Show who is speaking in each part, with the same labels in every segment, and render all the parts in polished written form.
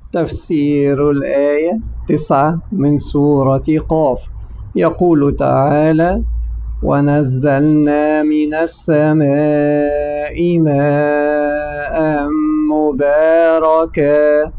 Speaker 1: تفسير الآية 9 من سورة قاف. يقول تعالى: ونزلنا من السماء ماء مباركا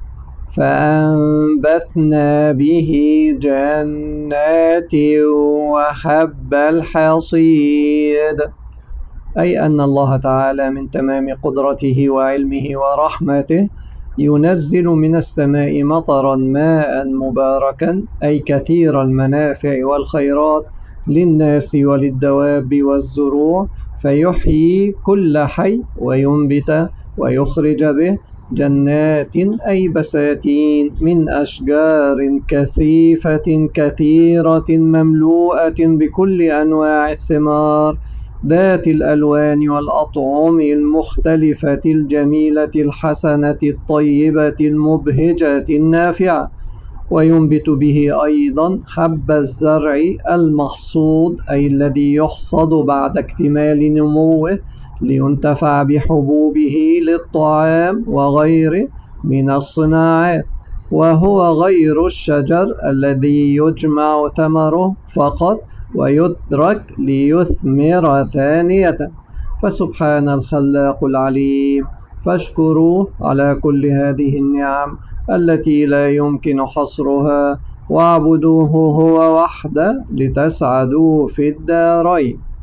Speaker 1: فأنبتنا به جنات وحب الحصيد. أي أن الله تعالى من تمام قدرته وعلمه ورحمته ينزل من السماء مطرا ماء مباركا، أي كثير المنافع والخيرات للناس وللدواب والزروع، فيحيي كل حي وينبت ويخرج به جنات، أي بساتين من أشجار كثيفة كثيرة مملوءة بكل أنواع الثمار ذات الألوان والأطعم المختلفة الجميلة الحسنة الطيبة المبهجة النافعة. وينبت به أيضا حب الزرع المحصود، أي الذي يحصد بعد اكتمال نموه لينتفع بحبوبه للطعام وغيره من الصناعات، وهو غير الشجر الذي يجمع ثمره فقط ويترك ليثمر ثانية. فسبحان الخلاق العليم، فاشكروه على كل هذه النعم التي لا يمكن حصرها، واعبدوه هو وحده لتسعدوا في الدارين.